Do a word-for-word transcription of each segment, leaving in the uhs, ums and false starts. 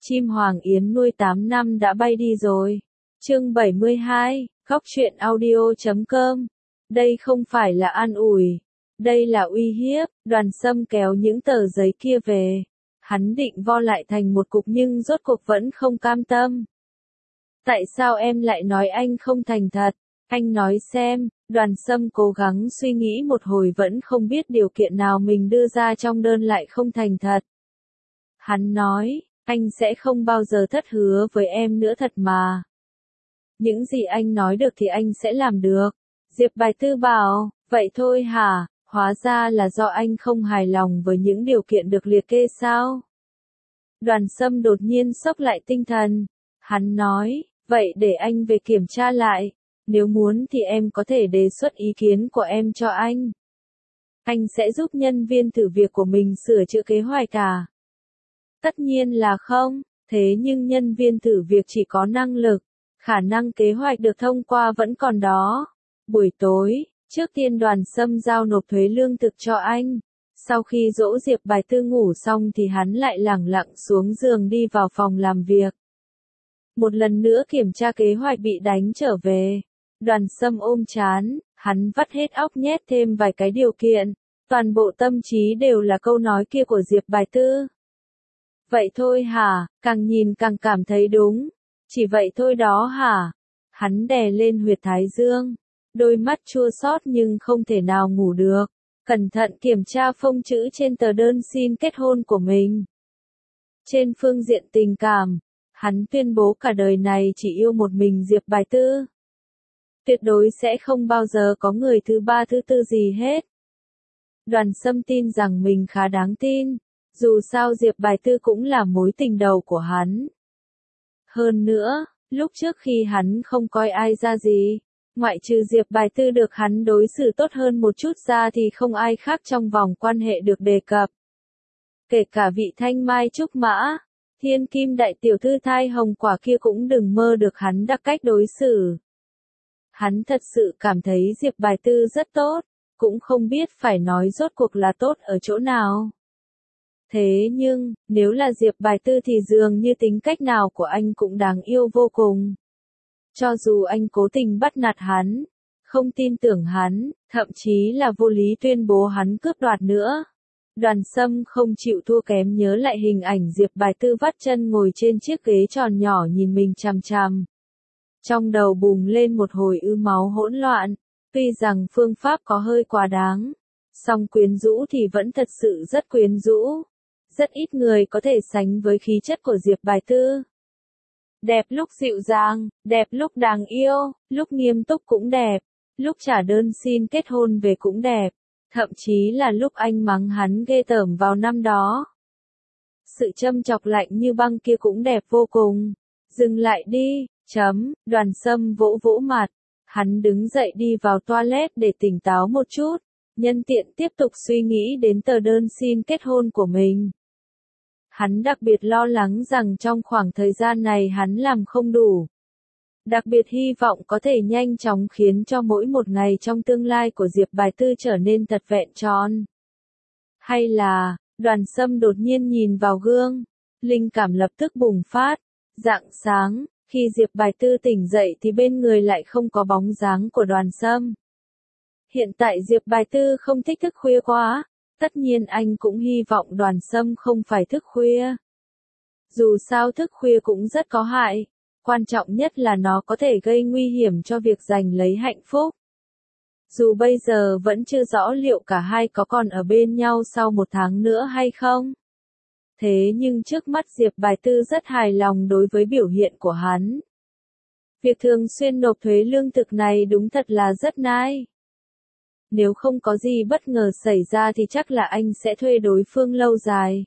Chim Hoàng Yến nuôi tám năm đã bay đi rồi. Chương bảy mươi hai, Góc truyện audio chấm com. Đây không phải là an ủi, đây là uy hiếp. Đoàn Sâm kéo những tờ giấy kia về. Hắn định vo lại thành một cục nhưng rốt cuộc vẫn không cam tâm. Tại sao em lại nói anh không thành thật? Anh nói xem. Đoàn Sâm cố gắng suy nghĩ một hồi vẫn không biết điều kiện nào mình đưa ra trong đơn lại không thành thật. Hắn nói, anh sẽ không bao giờ thất hứa với em nữa thật mà. Những gì anh nói được thì anh sẽ làm được. Diệp Bài Tư bảo, vậy thôi hả? Hóa ra là do anh không hài lòng với những điều kiện được liệt kê sao? Đoàn Sâm đột nhiên sốc lại tinh thần. Hắn nói, vậy để anh về kiểm tra lại. Nếu muốn thì em có thể đề xuất ý kiến của em cho anh. Anh sẽ giúp nhân viên thử việc của mình sửa chữa kế hoạch cả. Tất nhiên là không, thế nhưng nhân viên thử việc chỉ có năng lực, khả năng kế hoạch được thông qua vẫn còn đó. Buổi tối, trước tiên Đoàn Sâm giao nộp thuế lương thực cho anh. Sau khi dỗ Diệp Bài Tư ngủ xong thì hắn lại lẳng lặng xuống giường đi vào phòng làm việc. Một lần nữa kiểm tra kế hoạch bị đánh trở về. Đoàn Sâm ôm chán, hắn vắt hết óc nhét thêm vài cái điều kiện. Toàn bộ tâm trí đều là câu nói kia của Diệp Bài Tư. Vậy thôi hả? Càng nhìn càng cảm thấy đúng. Chỉ vậy thôi đó hả? Hắn đè lên huyệt thái dương. Đôi mắt chua xót nhưng không thể nào ngủ được. Cẩn thận kiểm tra phông chữ trên tờ đơn xin kết hôn của mình. Trên phương diện tình cảm, hắn tuyên bố cả đời này chỉ yêu một mình Diệp Bài Tư. Tuyệt đối sẽ không bao giờ có người thứ ba thứ tư gì hết. Đoàn Sâm tin rằng mình khá đáng tin. Dù sao Diệp Bài Tư cũng là mối tình đầu của hắn. Hơn nữa, lúc trước khi hắn không coi ai ra gì, ngoại trừ Diệp Bài Tư được hắn đối xử tốt hơn một chút ra thì không ai khác trong vòng quan hệ được đề cập. Kể cả vị Thanh Mai Trúc Mã, Thiên Kim đại tiểu thư thai hồng quả kia cũng đừng mơ được hắn đặc cách đối xử. Hắn thật sự cảm thấy Diệp Bài Tư rất tốt, cũng không biết phải nói rốt cuộc là tốt ở chỗ nào. Thế nhưng, nếu là Diệp Bài Tư thì dường như tính cách nào của anh cũng đáng yêu vô cùng. Cho dù anh cố tình bắt nạt hắn, không tin tưởng hắn, thậm chí là vô lý tuyên bố hắn cướp đoạt nữa. Đoàn Sâm không chịu thua kém nhớ lại hình ảnh Diệp Bài Tư vắt chân ngồi trên chiếc ghế tròn nhỏ nhìn mình chằm chằm. Trong đầu bùng lên một hồi ư máu hỗn loạn, tuy rằng phương pháp có hơi quá đáng, song quyến rũ thì vẫn thật sự rất quyến rũ. Rất ít người có thể sánh với khí chất của Diệp Bài Tư. Đẹp lúc dịu dàng, đẹp lúc đáng yêu, lúc nghiêm túc cũng đẹp, lúc trả đơn xin kết hôn về cũng đẹp, thậm chí là lúc anh mắng hắn ghê tởm vào năm đó. Sự châm chọc lạnh như băng kia cũng đẹp vô cùng. Dừng lại đi, chấm, Đoàn Sâm vỗ vỗ mặt. Hắn đứng dậy đi vào toilet để tỉnh táo một chút, nhân tiện tiếp tục suy nghĩ đến tờ đơn xin kết hôn của mình. Hắn đặc biệt lo lắng rằng trong khoảng thời gian này hắn làm không đủ. Đặc biệt hy vọng có thể nhanh chóng khiến cho mỗi một ngày trong tương lai của Diệp Bài Tư trở nên thật vẹn tròn. Hay là, Đoàn Sâm đột nhiên nhìn vào gương, linh cảm lập tức bùng phát. Rạng sáng, khi Diệp Bài Tư tỉnh dậy thì bên người lại không có bóng dáng của Đoàn Sâm. Hiện tại Diệp Bài Tư không thích thức khuya quá. Tất nhiên anh cũng hy vọng Đoàn Sâm không phải thức khuya. Dù sao thức khuya cũng rất có hại, quan trọng nhất là nó có thể gây nguy hiểm cho việc giành lấy hạnh phúc. Dù bây giờ vẫn chưa rõ liệu cả hai có còn ở bên nhau sau một tháng nữa hay không. Thế nhưng trước mắt Diệp Bài Tư rất hài lòng đối với biểu hiện của hắn. Việc thường xuyên nộp thuế lương thực này đúng thật là rất nice. Nếu không có gì bất ngờ xảy ra thì chắc là anh sẽ thuê đối phương lâu dài.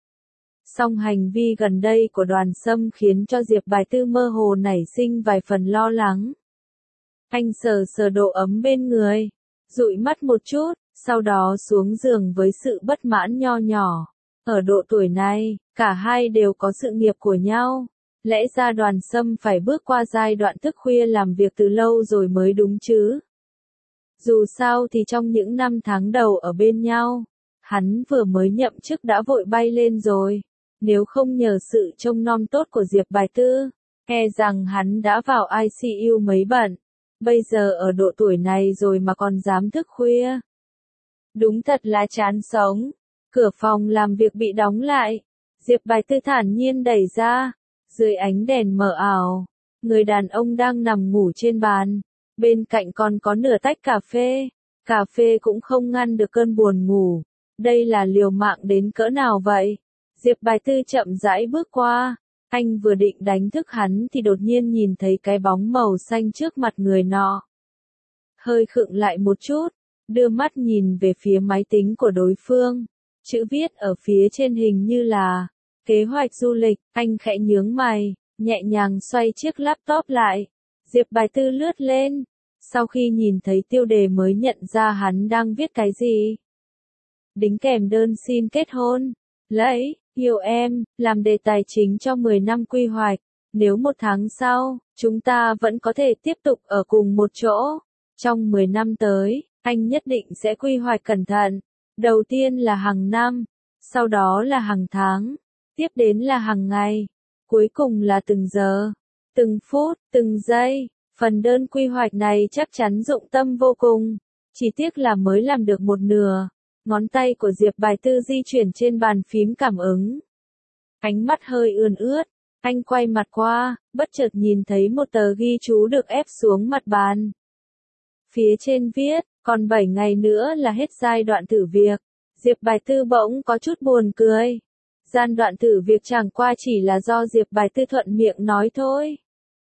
Song hành vi gần đây của Đoàn Sâm khiến cho Diệp Bài Tư mơ hồ nảy sinh vài phần lo lắng. Anh sờ sờ độ ấm bên người, dụi mắt một chút, sau đó xuống giường với sự bất mãn nho nhỏ. Ở độ tuổi này, cả hai đều có sự nghiệp của nhau. Lẽ ra Đoàn Sâm phải bước qua giai đoạn thức khuya làm việc từ lâu rồi mới đúng chứ. Dù sao thì trong những năm tháng đầu ở bên nhau, hắn vừa mới nhậm chức đã vội bay lên rồi. Nếu không nhờ sự trông nom tốt của Diệp Bài Tư, e rằng hắn đã vào i xê u mấy bận. Bây giờ ở độ tuổi này rồi mà còn dám thức khuya. Đúng thật là chán sống. Cửa phòng làm việc bị đóng lại. Diệp Bài Tư thản nhiên đẩy ra. Dưới ánh đèn mờ ảo, người đàn ông đang nằm ngủ trên bàn. Bên cạnh còn có nửa tách cà phê. Cà phê cũng không ngăn được cơn buồn ngủ. Đây là liều mạng đến cỡ nào vậy? Diệp Bài Tư chậm rãi bước qua. Anh vừa định đánh thức hắn thì đột nhiên nhìn thấy cái bóng màu xanh trước mặt người nọ. Hơi khựng lại một chút, đưa mắt nhìn về phía máy tính của đối phương. Chữ viết ở phía trên hình như là kế hoạch du lịch. Anh khẽ nhướng mày, nhẹ nhàng xoay chiếc laptop lại. Diệp Bài Tư lướt lên. Sau khi nhìn thấy tiêu đề mới nhận ra hắn đang viết cái gì. Đính kèm đơn xin kết hôn. Lấy, yêu em, làm đề tài chính cho mười năm quy hoạch. Nếu một tháng sau, chúng ta vẫn có thể tiếp tục ở cùng một chỗ. Trong mười năm tới, anh nhất định sẽ quy hoạch cẩn thận. Đầu tiên là hàng năm, sau đó là hàng tháng, tiếp đến là hàng ngày, cuối cùng là từng giờ, từng phút, từng giây. Phần đơn quy hoạch này chắc chắn dụng tâm vô cùng. Chỉ tiếc là mới làm được một nửa. Ngón tay của Diệp Bài Tư di chuyển trên bàn phím cảm ứng. Ánh mắt hơi ươn ướt. Anh quay mặt qua, bất chợt nhìn thấy một tờ ghi chú được ép xuống mặt bàn. Phía trên viết, còn bảy ngày nữa là hết giai đoạn thử việc. Diệp Bài Tư bỗng có chút buồn cười. Giai đoạn thử việc chẳng qua chỉ là do Diệp Bài Tư thuận miệng nói thôi.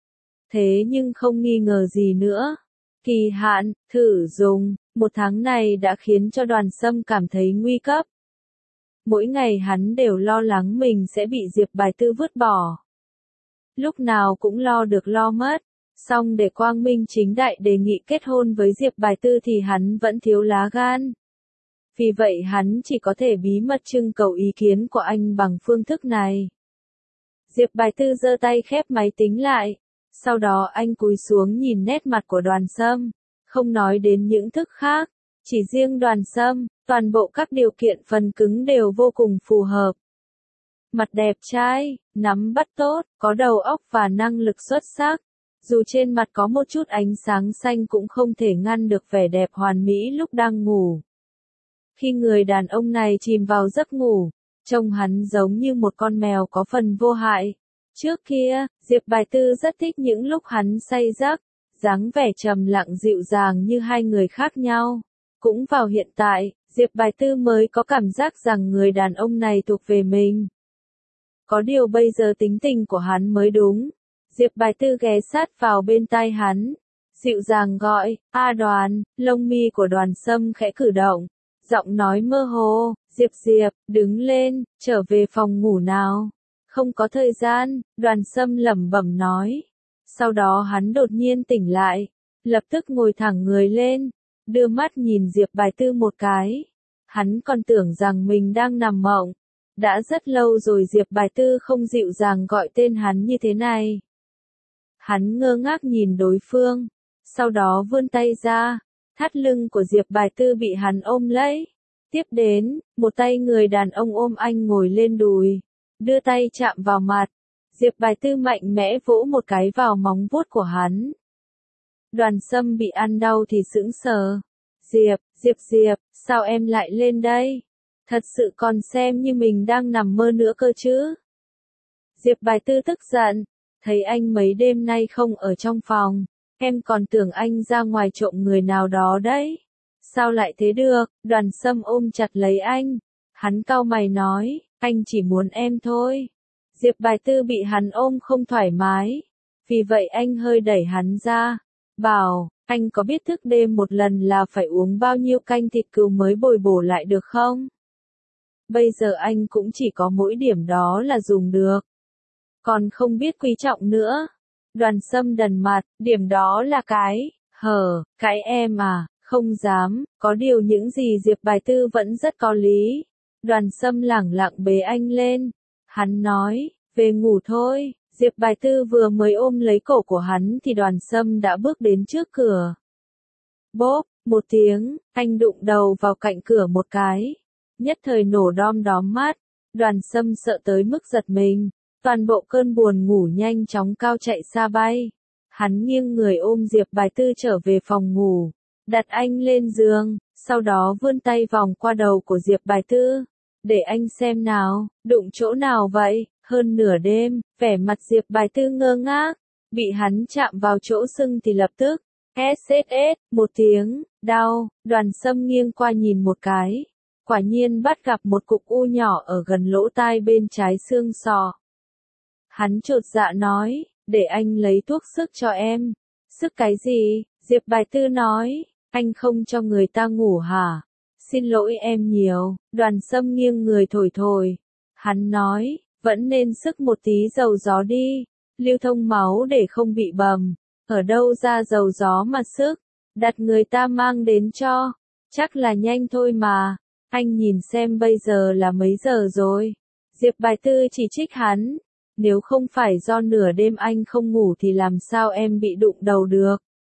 Thế nhưng không nghi ngờ gì nữa. Kỳ hạn, thử dùng, một tháng này đã khiến cho Đoàn Sâm cảm thấy nguy cấp. Mỗi ngày hắn đều lo lắng mình sẽ bị Diệp Bài Tư vứt bỏ. Lúc nào cũng lo được lo mất. Song để quang minh chính đại đề nghị kết hôn với Diệp Bài Tư thì hắn vẫn thiếu lá gan. Vì vậy hắn chỉ có thể bí mật trưng cầu ý kiến của anh bằng phương thức này. Diệp Bài Tư giơ tay khép máy tính lại. Sau đó anh cúi xuống nhìn nét mặt của Đoàn Sâm, không nói đến những thức khác, chỉ riêng Đoàn Sâm, toàn bộ các điều kiện phần cứng đều vô cùng phù hợp. Mặt đẹp trai, nắm bắt tốt, có đầu óc và năng lực xuất sắc. Dù trên mặt có một chút ánh sáng xanh cũng không thể ngăn được vẻ đẹp hoàn mỹ lúc đang ngủ. Khi người đàn ông này chìm vào giấc ngủ, trông hắn giống như một con mèo có phần vô hại. Trước kia, Diệp Bài Tư rất thích những lúc hắn say giấc, dáng vẻ trầm lặng dịu dàng như hai người khác nhau. Cũng vào hiện tại, Diệp Bài Tư mới có cảm giác rằng người đàn ông này thuộc về mình. Có điều bây giờ tính tình của hắn mới đúng. Diệp Bài Tư ghé sát vào bên tai hắn, dịu dàng gọi, "A Đoàn." Lông mi của Đoàn Sâm khẽ cử động, giọng nói mơ hồ, "Diệp Diệp, đứng lên, trở về phòng ngủ nào." "Không có thời gian." Đoàn Sâm lẩm bẩm nói. Sau đó hắn đột nhiên tỉnh lại, lập tức ngồi thẳng người lên, đưa mắt nhìn Diệp Bài Tư một cái. Hắn còn tưởng rằng mình đang nằm mộng. Đã rất lâu rồi Diệp Bài Tư không dịu dàng gọi tên hắn như thế này. Hắn ngơ ngác nhìn đối phương, sau đó vươn tay ra, thắt lưng của Diệp Bài Tư bị hắn ôm lấy. Tiếp đến, một tay người đàn ông ôm anh ngồi lên đùi, đưa tay chạm vào mặt. Diệp Bài Tư mạnh mẽ vỗ một cái vào móng vuốt của hắn. Đoàn Sâm bị ăn đau thì sững sờ. "Diệp, Diệp Diệp, sao em lại lên đây? Thật sự còn xem như mình đang nằm mơ nữa cơ chứ?" Diệp Bài Tư tức giận, "Thấy anh mấy đêm nay không ở trong phòng, em còn tưởng anh ra ngoài trộm người nào đó đấy. Sao lại thế được?" Đoàn Sâm ôm chặt lấy anh. Hắn cau mày nói, "Anh chỉ muốn em thôi." Diệp Bài Tư bị hắn ôm không thoải mái. Vì vậy anh hơi đẩy hắn ra. Bảo, "Anh có biết thức đêm một lần là phải uống bao nhiêu canh thịt cừu mới bồi bổ lại được không? Bây giờ anh cũng chỉ có mỗi điểm đó là dùng được. Còn không biết quý trọng nữa." Đoàn Sâm đần mặt, "Điểm đó là cái, hờ, cái em à, không dám." Có điều những gì Diệp Bài Tư vẫn rất có lý. Đoàn Sâm lẳng lặng bế anh lên. Hắn nói, "Về ngủ thôi." Diệp Bài Tư vừa mới ôm lấy cổ của hắn thì Đoàn Sâm đã bước đến trước cửa. Bốp, một tiếng, anh đụng đầu vào cạnh cửa một cái. Nhất thời nổ đom đóm mắt. Đoàn Sâm sợ tới mức giật mình, toàn bộ cơn buồn ngủ nhanh chóng cao chạy xa bay. Hắn nghiêng người ôm Diệp Bài Tư trở về phòng ngủ, đặt anh lên giường, sau đó vươn tay vòng qua đầu của Diệp Bài Tư. Để anh xem nào, đụng chỗ nào vậy? Hơn nửa đêm, vẻ mặt Diệp Bài Tư ngơ ngác, bị hắn chạm vào chỗ sưng thì lập tức, ét ét ét, một tiếng, đau. Đoàn Sâm nghiêng qua nhìn một cái, quả nhiên bắt gặp một cục u nhỏ ở gần lỗ tai bên trái xương sọ. Hắn chột dạ nói, để anh lấy thuốc sức cho em. Sức cái gì? Diệp Bài Tư nói, anh không cho người ta ngủ hả? Xin lỗi em nhiều. Đoàn Sâm nghiêng người thổi thổi. Hắn nói, vẫn nên sức một tí dầu gió đi, lưu thông máu để không bị bầm. Ở đâu ra dầu gió mà sức? Đặt người ta mang đến cho. Chắc là nhanh thôi mà. Anh nhìn xem bây giờ là mấy giờ rồi. Diệp Bài Tư chỉ trích hắn. Nếu không phải do nửa đêm anh không ngủ thì làm sao em bị đụng đầu được?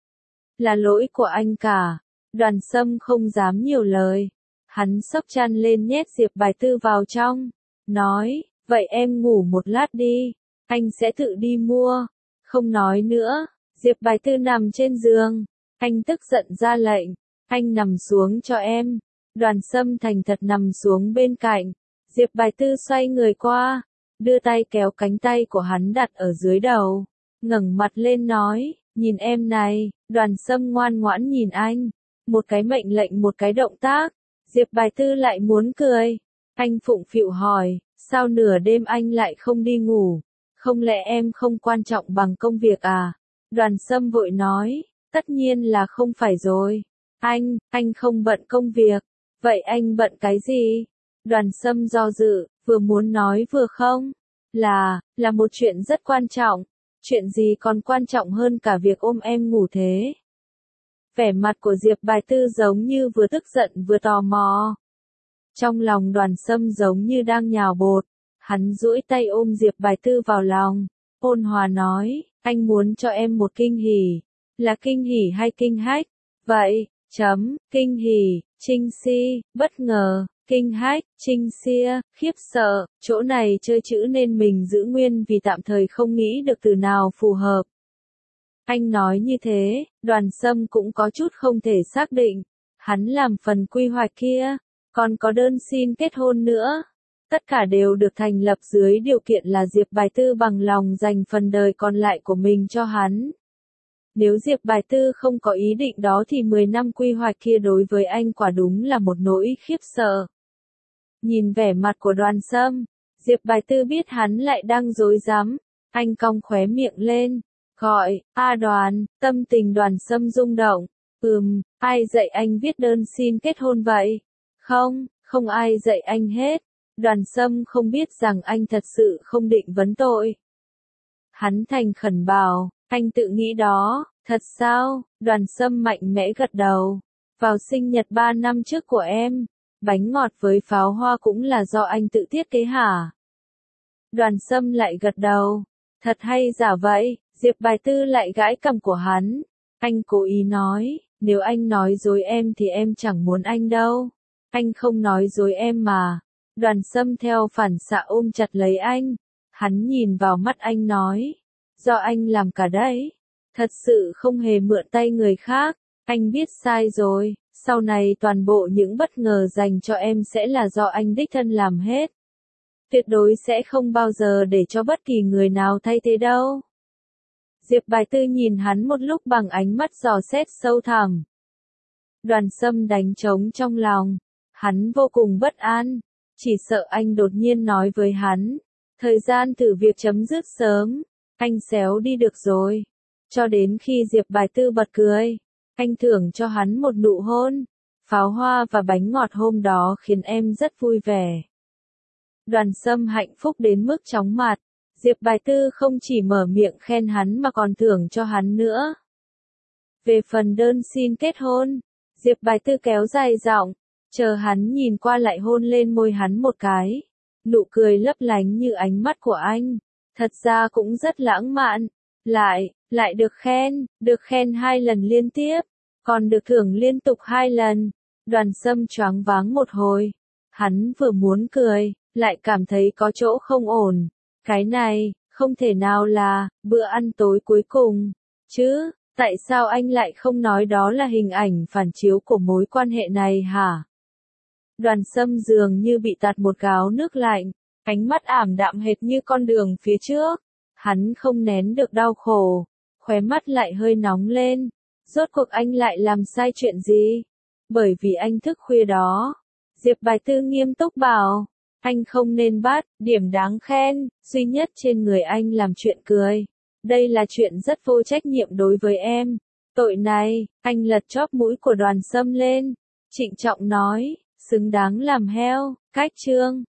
Là lỗi của anh cả. Đoàn Sâm không dám nhiều lời. Hắn xốc chăn lên nhét Diệp Bài Tư vào trong. Nói, vậy em ngủ một lát đi. Anh sẽ tự đi mua. Không nói nữa. Diệp Bài Tư nằm trên giường. Anh tức giận ra lệnh. Anh nằm xuống cho em. Đoàn Sâm thành thật nằm xuống bên cạnh. Diệp Bài Tư xoay người qua, đưa tay kéo cánh tay của hắn đặt ở dưới đầu, ngẩng mặt lên nói, nhìn em này. Đoàn Sâm ngoan ngoãn nhìn anh, một cái mệnh lệnh một cái động tác. Diệp Bài Tư lại muốn cười. Anh phụng phịu hỏi, sao nửa đêm anh lại không đi ngủ? Không lẽ em không quan trọng bằng công việc à? Đoàn Sâm vội nói, tất nhiên là không phải rồi. Anh, anh không bận công việc. Vậy anh bận cái gì? Đoàn Sâm do dự, vừa muốn nói vừa không. Là, là một chuyện rất quan trọng. Chuyện gì còn quan trọng hơn cả việc ôm em ngủ thế? Vẻ mặt của Diệp Bài Tư giống như vừa tức giận vừa tò mò. Trong lòng Đoàn Sâm giống như đang nhào bột. Hắn duỗi tay ôm Diệp Bài Tư vào lòng, ôn hòa nói, anh muốn cho em một kinh hỉ. Là kinh hỉ hay kinh hách? Vậy, chấm, kinh hỉ, trinh si, bất ngờ, kinh hách, trinh xia, khiếp sợ. Chỗ này chơi chữ nên mình giữ nguyên vì tạm thời không nghĩ được từ nào phù hợp. Anh nói như thế, Đoàn Sâm cũng có chút không thể xác định. Hắn làm phần quy hoạch kia, còn có đơn xin kết hôn nữa. Tất cả đều được thành lập dưới điều kiện là Diệp Bài Tư bằng lòng dành phần đời còn lại của mình cho hắn. Nếu Diệp Bài Tư không có ý định đó thì mười năm quy hoạch kia đối với anh quả đúng là một nỗi khiếp sợ. Nhìn vẻ mặt của Đoàn Sâm, Diệp Bài Tư biết hắn lại đang rối rắm. Anh cong khóe miệng lên, gọi, a Đoàn. Tâm tình Đoàn Sâm rung động. Ừm, ai dạy anh viết đơn xin kết hôn vậy? Không, không ai dạy anh hết. Đoàn Sâm không biết rằng anh thật sự không định vấn tội. Hắn thành khẩn bảo, anh tự nghĩ đó, thật sao? Đoàn Sâm mạnh mẽ gật đầu. Vào sinh nhật ba năm trước của em, bánh ngọt với pháo hoa cũng là do anh tự thiết kế hả? Đoàn Sâm lại gật đầu. Thật hay giả vậy? Diệp Bài Tư lại gãi cằm của hắn. Anh cố ý nói, nếu anh nói dối em thì em chẳng muốn anh đâu. Anh không nói dối em mà. Đoàn Sâm theo phản xạ ôm chặt lấy anh. Hắn nhìn vào mắt anh nói, do anh làm cả đấy. Thật sự không hề mượn tay người khác. Anh biết sai rồi. Sau này toàn bộ những bất ngờ dành cho em sẽ là do anh đích thân làm hết. Tuyệt đối sẽ không bao giờ để cho bất kỳ người nào thay thế đâu. Diệp Bài Tư nhìn hắn một lúc bằng ánh mắt dò xét sâu thẳm. Đoàn Sâm đánh trống trong lòng. Hắn vô cùng bất an. Chỉ sợ anh đột nhiên nói với hắn. Thời gian thử việc chấm dứt sớm. Anh xéo đi được rồi. Cho đến khi Diệp Bài Tư bật cười. Anh thưởng cho hắn một nụ hôn. Pháo hoa và bánh ngọt hôm đó khiến em rất vui vẻ. Đoàn Sâm hạnh phúc đến mức chóng mặt. Diệp Bài Tư không chỉ mở miệng khen hắn mà còn thưởng cho hắn nữa. Về phần đơn xin kết hôn, Diệp Bài Tư kéo dài giọng, chờ hắn nhìn qua lại hôn lên môi hắn một cái. Nụ cười lấp lánh như ánh mắt của anh. Thật ra cũng rất lãng mạn. Lại, lại được khen, được khen hai lần liên tiếp, còn được thưởng liên tục hai lần. Đoàn Sâm choáng váng một hồi. Hắn vừa muốn cười, lại cảm thấy có chỗ không ổn. Cái này, không thể nào là, bữa ăn tối cuối cùng, chứ, tại sao anh lại không nói đó là hình ảnh phản chiếu của mối quan hệ này hả? Đoàn Sâm dường như bị tạt một gáo nước lạnh, ánh mắt ảm đạm hệt như con đường phía trước. Hắn không nén được đau khổ, khóe mắt lại hơi nóng lên. Rốt cuộc anh lại làm sai chuyện gì? Bởi vì anh thức khuya đó. Diệp Bài Tư nghiêm túc bảo, anh không nên bắt, điểm đáng khen, duy nhất trên người anh làm chuyện cười. Đây là chuyện rất vô trách nhiệm đối với em. Tội này, anh lật chóp mũi của Đoàn Sâm lên. Trịnh trọng nói, xứng đáng làm heo, cách chương.